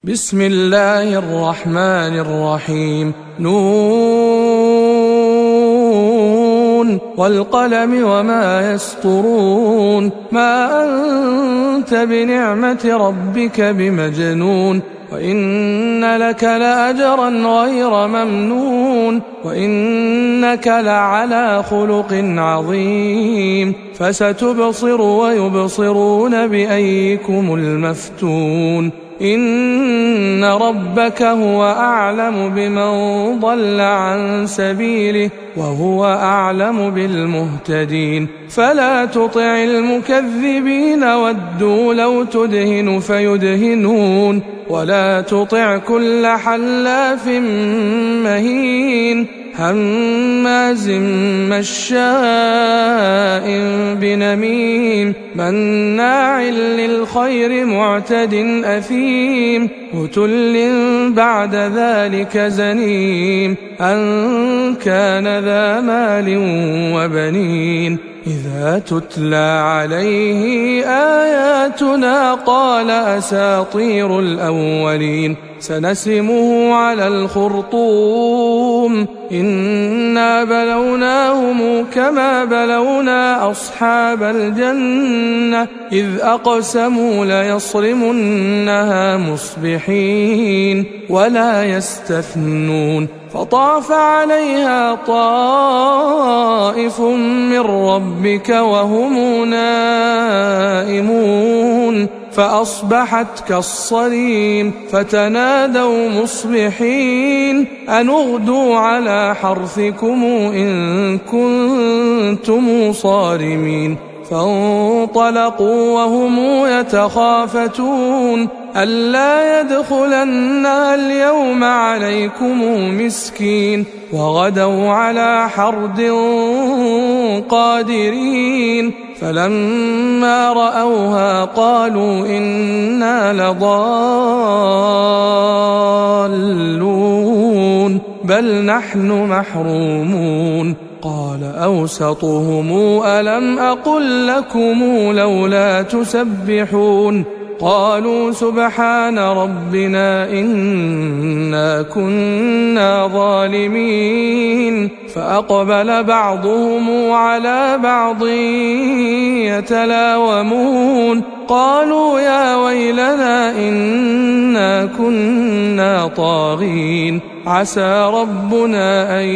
بسم الله الرحمن الرحيم. والقلم وما يسطرون. ما أنت بنعمة ربك بمجنون. وإن لك لأجرا غير ممنون. وإنك لعلى خلق عظيم. فستبصر ويبصرون بأيكم المفتون. إن ربك هو أعلم بمن ضل عن سبيله وهو أعلم بالمهتدين. فلا تطع المكذبين ودوا لو تدهن فيدهنون. ولا تطع كل حلاف مهين هماز مشاء بنميم مناع للخير معتد أثيم عتل بعد ذلك زنيم أن كان ذا مال وبنين. إذا تتلى عليه آياتنا قال أساطير الأولين. سنسمه على الخرطوم. إنا بلوناهم كما بلونا أصحاب الجنة إذ أقسموا ليصرمنها مصبحين ولا يستثنون. فطاف عليها طائف من ربك وهم نائمون فأصبحت كالصريم. فتنادوا مصبحين أن اغدوا على حرثكم إن كنتم صارمين. فانطلقوا وهم يتخافتون ألا يدخلنها اليوم عليكم مسكين. وغدوا على حرد قادرين. فلما رأوها قالوا إنا لضالون بل نحن محرومون. قال أوسطهم ألم أقل لكم لولا تسبحون. قالوا سبحان ربنا إنا كنا ظالمين. فأقبل بعضهم على بعض يتلاومون قالوا يا ويلنا إنا كنا طاغين. عسى ربنا أن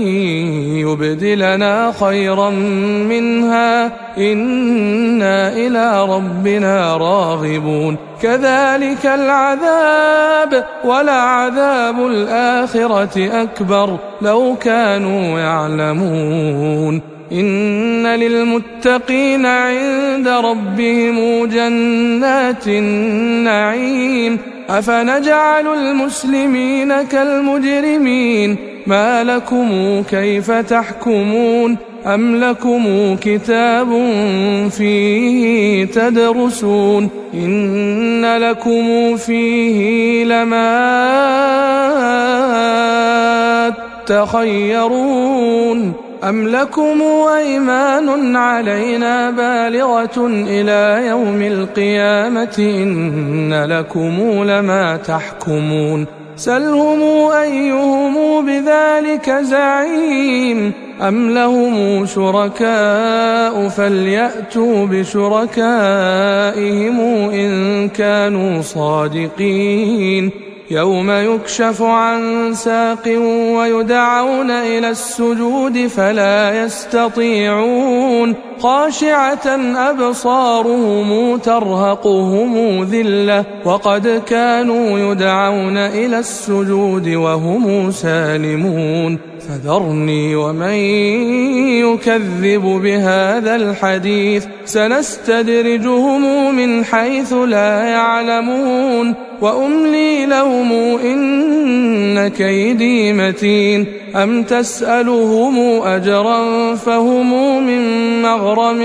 يبدلنا خيرا منها إنا إلى ربنا راغبون. كذلك العذاب ولعذاب الآخرة أكبر لو كانوا يعلمون. إن للمتقين عند ربهم جنات النعيم. أفنجعل المسلمين كالمجرمين ما لكم كيف تحكمون. أم لكم كتاب فيه تدرسون إن لكم فيه لما تخيرون. أم لكم أيمان علينا بالغة إلى يوم القيامة إن لكم لما تحكمون. سلهم أيهم بذلك زعيم. أم لهم شركاء فليأتوا بشركائهم إن كانوا صادقين. يوم يكشف عن ساق ويدعون إلى السجود فلا يستطيعون. خاشعة أبصارهم ترهقهم ذلة وقد كانوا يدعون إلى السجود وهم سالمون. فذرني ومن يكذب بهذا الحديث سنستدرجهم من حيث لا يعلمون وأملي لهم إن كيدي متين. أم تسألهم أجرا فهم من مغرم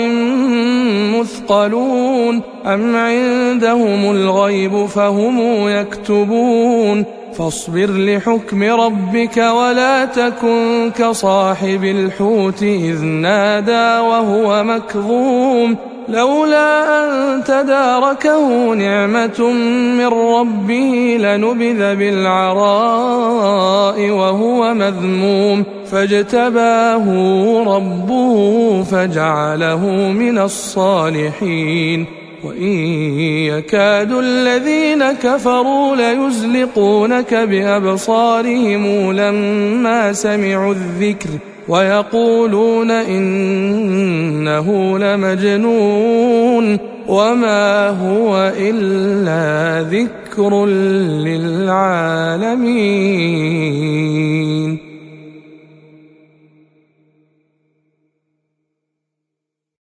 مثقلون. أم عندهم الغيب فهم يكتبون. فاصبر لحكم ربك ولا تكن كصاحب الحوت إذ نادى وهو مكظوم لولا أن تداركه نعمة من ربه لنبذ بالعراء وهو مذموم فاجتباه ربه فجعله من الصالحين وإن يكاد الذين كفروا ليزلقونك بأبصارهم لما سمعوا الذكر ويقولون إنه لمجنون وما هو إلا ذكر للعالمين.